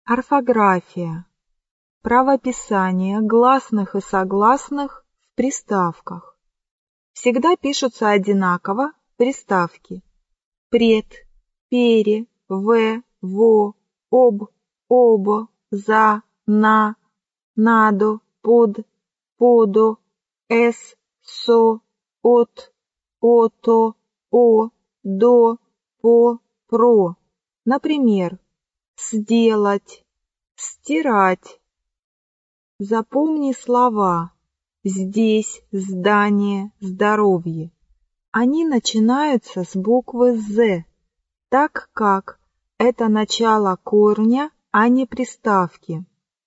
Орфография. Правописание гласных и согласных в приставках. Всегда пишутся одинаково приставки пред, пере, в, во, об, обо, за, на, надо, под, подо, с, со, от, ото, о, до, по, про. Например, сделать, стирать. Запомни слова «здесь», «здание», «здоровье». Они начинаются с буквы «з», так как это начало корня, а не приставки.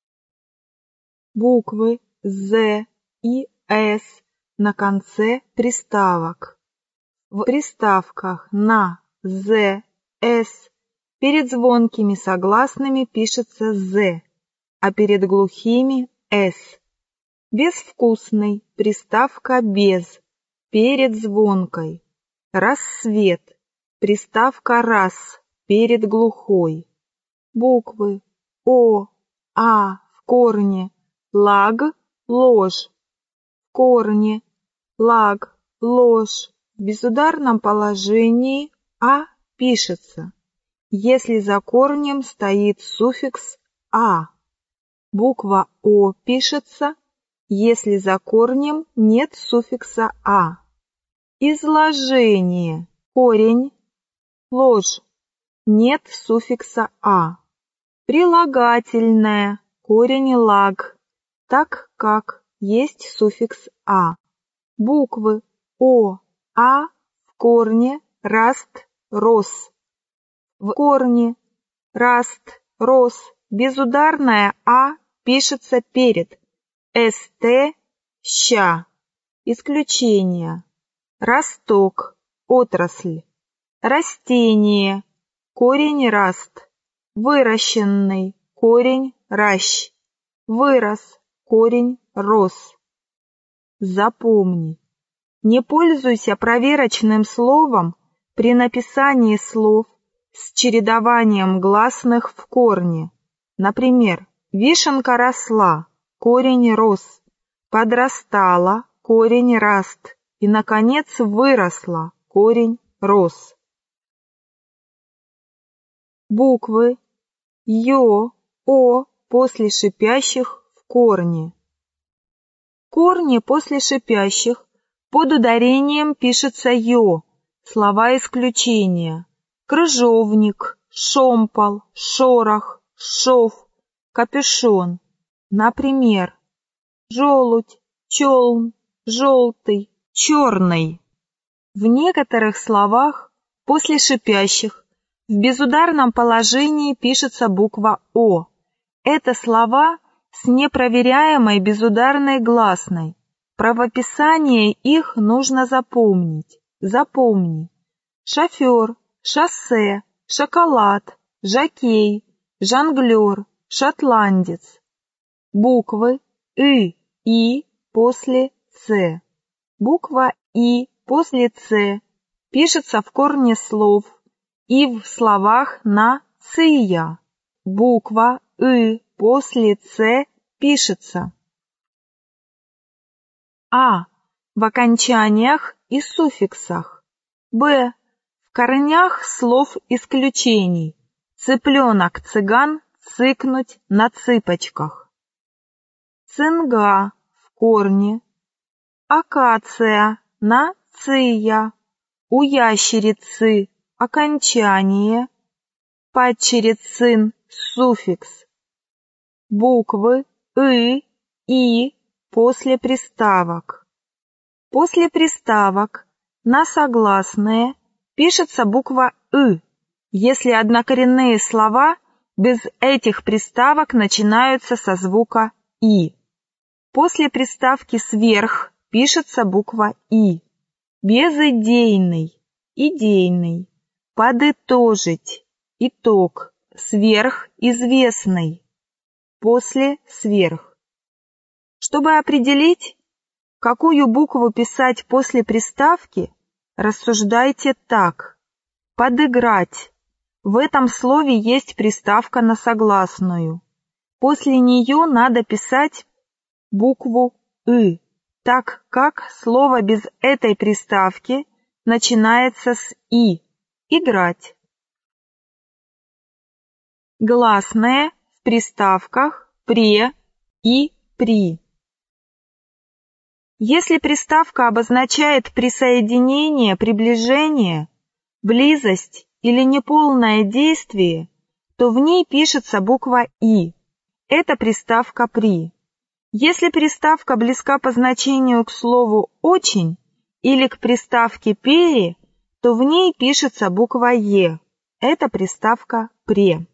Буквы «з» и «с» на конце приставок. В приставках на «з», «с» перед звонкими согласными пишется «з», а перед глухими «с». Безвкусный — приставка «без», перед звонкой. Рассвет — приставка «рас», перед глухой. Буквы О, А в корне, лаг, ложь. В корне, лаг, ложь. В безударном положении А пишется, если за корнем стоит суффикс «а». Буква О пишется, если за корнем нет суффикса «а». Изложение. Корень. Ложь. Нет суффикса «а». Прилагательное. Корень лаг, так как есть суффикс «а». Буквы О, А в корне раст, рос. В корне раст, рос. Безударное «а» пишется перед ст, ща. Исключение. Росток, отрасль. Растение, корень раст. Выращенный, корень ращ. Вырос, корень рос. Запомни. Не пользуйся проверочным словом при написании слов с чередованием гласных в корне. Например, вишенка росла, корень рос, подрастала, корень раст и, наконец, выросла, корень рос. Буквы Ё, О после шипящих в корне. В корне после шипящих под ударением пишется Ё, слова исключения. Крыжовник, шомпол, шорох, шов, капюшон. Например, желудь, челн, желтый, черный. В некоторых словах после шипящих в безударном положении пишется буква О. Это слова с непроверяемой безударной гласной. Правописание их нужно запомнить. Запомни. Шофер, шоссе, шоколад, жокей, жонглер, шотландец. Буквы И после Ц. Буква И после Ц пишется в корне слов и в словах на ция. Буква И после Ц пишется А в окончаниях и суффиксах, Б в корнях слов исключений. Цыпленок, цыган, цыкнуть на цыпочках. Цинга в корне, акация на ция, у ящерицы окончание, падчерицин суффикс. Буквы И после приставок. После приставок на согласные пишется буква И, если однокоренные слова без этих приставок начинаются со звука И. После приставки сверх пишется буква И. Безидейный, идейный. Подытожить, итог. Сверхизвестный. После сверх. Чтобы определить, какую букву писать после приставки, рассуждайте так. Подыграть. В этом слове есть приставка на согласную. После нее надо писать букву «ы», так как слово без этой приставки начинается с «и» – играть. Гласные в приставках «пре» и «при». Если приставка обозначает присоединение, приближение, близость или неполное действие, то в ней пишется буква «и». Это приставка «при». Если приставка близка по значению к слову «очень» или к приставке «пере», то в ней пишется буква «е». Это приставка «пре».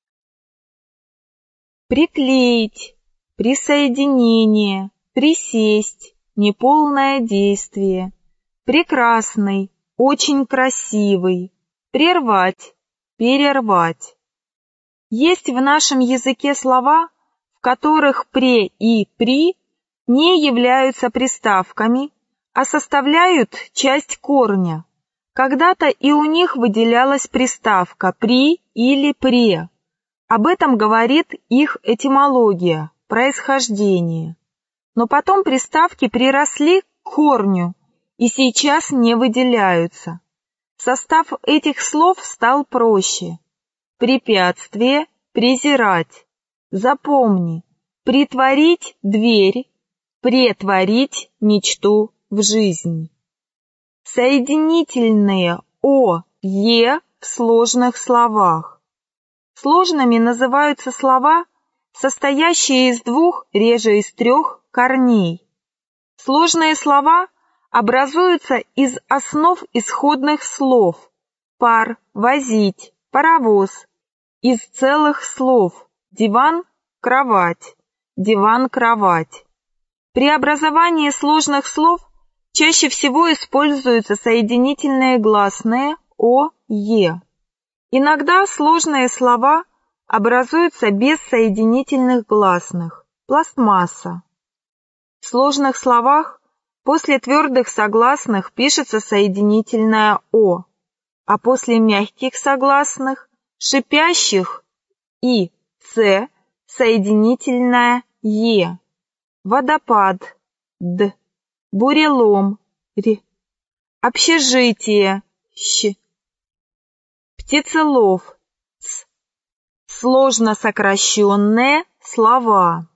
Приклеить, присоединение, присесть, неполное действие, прекрасный, очень красивый, прервать, перервать. Есть в нашем языке слова, в которых «пре» и «при» не являются приставками, а составляют часть корня. Когда-то и у них выделялась приставка «при» или «пре». Об этом говорит их этимология, происхождение. Но потом приставки приросли к корню и сейчас не выделяются. Состав этих слов стал проще. Препятствие – презирать. Запомни, притворить дверь, претворить мечту в жизнь. Соединительные «о», «е» в сложных словах. Сложными называются слова, состоящие из двух, реже из трех, корней. Сложные слова образуются из основ исходных слов пар, возить, паровоз, из целых слов диван, кровать, диван-кровать. При образовании сложных слов чаще всего используются соединительные гласные «о», «е». Иногда сложные слова образуются без соединительных гласных. Пластмасса. В сложных словах после твердых согласных пишется соединительное «о», а после мягких согласных, шипящих «и», «ц» соединительное «е». Водопад, «д», бурелом, «р», общежитие, «щ», птицелов, «ц», сложно сокращенные слова.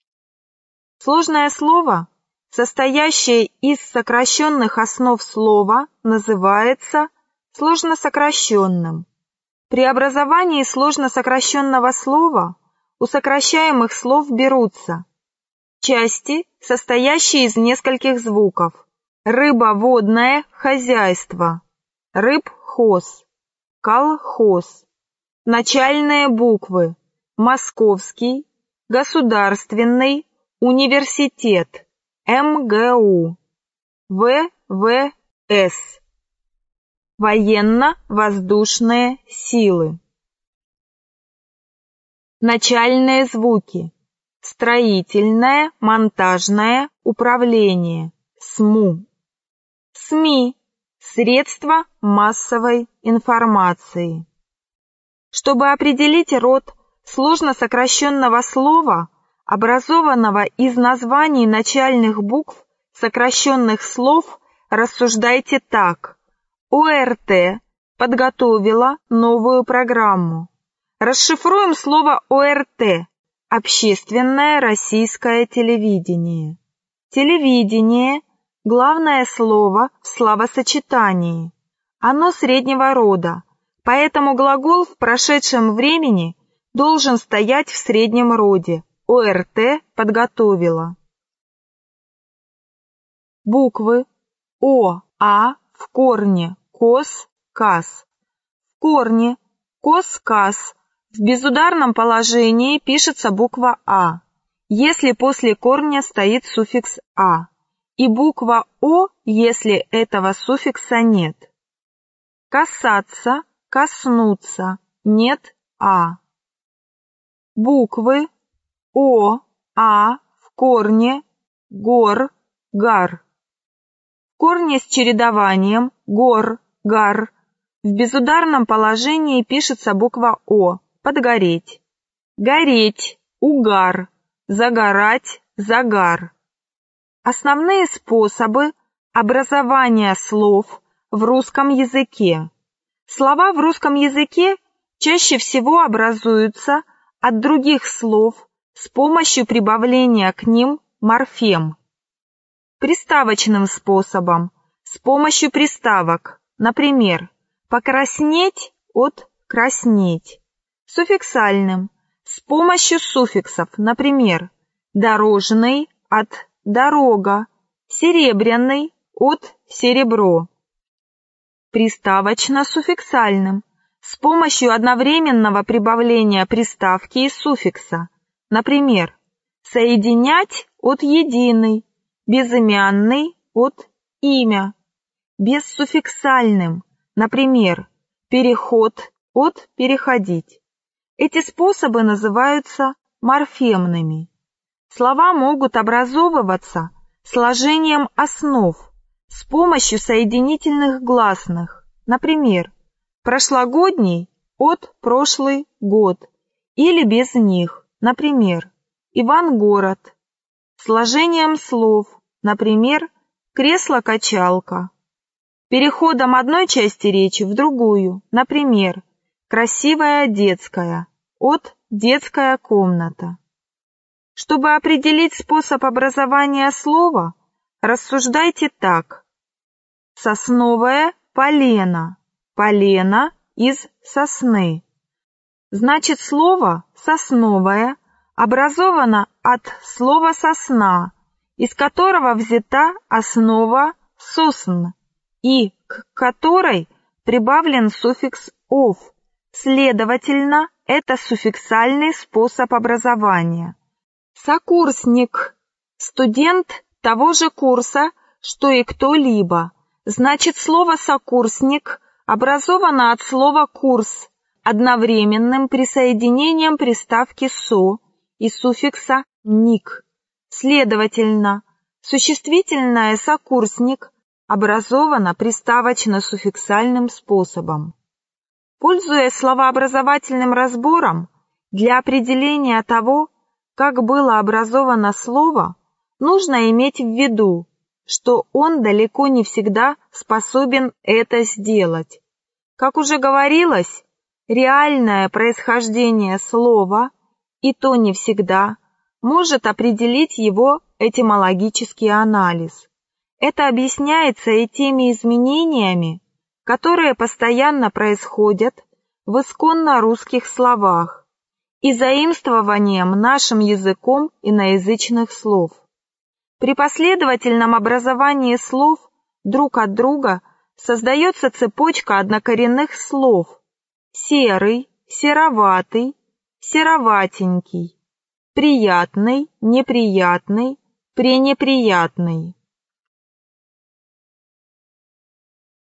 Сложное слово, состоящее из сокращенных основ слова, называется сложно сокращенным. При образовании сложно сокращенного слова у сокращаемых слов берутся части, состоящие из нескольких звуков. Рыбоводное хозяйство, рыбхоз, колхоз. Начальные буквы: Московский, Государственный, Университет, МГУ, ВВС, Военно-воздушные силы. Начальные звуки: Строительное, монтажное, управление, СМУ. СМИ, средства массовой информации. Чтобы определить род сложно сокращенного слова, образованного из названий начальных букв сокращенных слов, рассуждайте так. ОРТ подготовила новую программу. Расшифруем слово ОРТ – общественное российское телевидение. Телевидение – главное слово в словосочетании. Оно среднего рода, поэтому глагол в прошедшем времени должен стоять в среднем роде. ОРТ подготовила. Буквы О, А в корне КОС, КАС. В корне КОС, КАС в безударном положении пишется буква А, если после корня стоит суффикс А, и буква О, если этого суффикса нет. Касаться, коснуться, нет А. Буквы О, А в корне ГОР, ГАР. В корне с чередованием ГОР, ГАР В безударном положении пишется буква О – подгореть. Гореть – угар, загорать – загар. Основные способы образования слов в русском языке. Слова в русском языке чаще всего образуются от других слов с помощью прибавления к ним морфем. Приставочным способом, с помощью приставок, например, покраснеть от краснеть. Суффиксальным, с помощью суффиксов, например, дорожный от дорога, серебряный от серебро. Приставочно-суффиксальным, с помощью одновременного прибавления приставки и суффикса, например, соединять от единый, безымянный от имя. Бессуффиксальным, например, переход от переходить. Эти способы называются морфемными. Слова могут образовываться сложением основ с помощью соединительных гласных, например, прошлогодний от прошлый год или без них, например, Ивангород, сложением слов, например, кресло-качалка, переходом одной части речи в другую, например, красивая детская от детская комната. Чтобы определить способ образования слова, рассуждайте так. Сосновое полено, полено из сосны. Значит, слово «сосновое» образовано от слова «сосна», из которого взята основа «сосн» и к которой прибавлен суффикс «ов». Следовательно, это суффиксальный способ образования. Сокурсник – студент того же курса, что и кто-либо. Значит, слово «сокурсник» образовано от слова «курс» одновременным присоединением приставки «со» и суффикса «ник». Следовательно, существительное «сокурсник» образовано приставочно-суффиксальным способом. Пользуясь словообразовательным разбором, для определения того, как было образовано слово, нужно иметь в виду, что он далеко не всегда способен это сделать. Как уже говорилось, реальное происхождение слова, и то не всегда, может определить его этимологический анализ. Это объясняется и теми изменениями, которые постоянно происходят в исконно русских словах, и заимствованием нашим языком иноязычных слов. При последовательном образовании слов друг от друга создается цепочка однокоренных слов: серый, сероватый, сероватенький, приятный, неприятный, пренеприятный.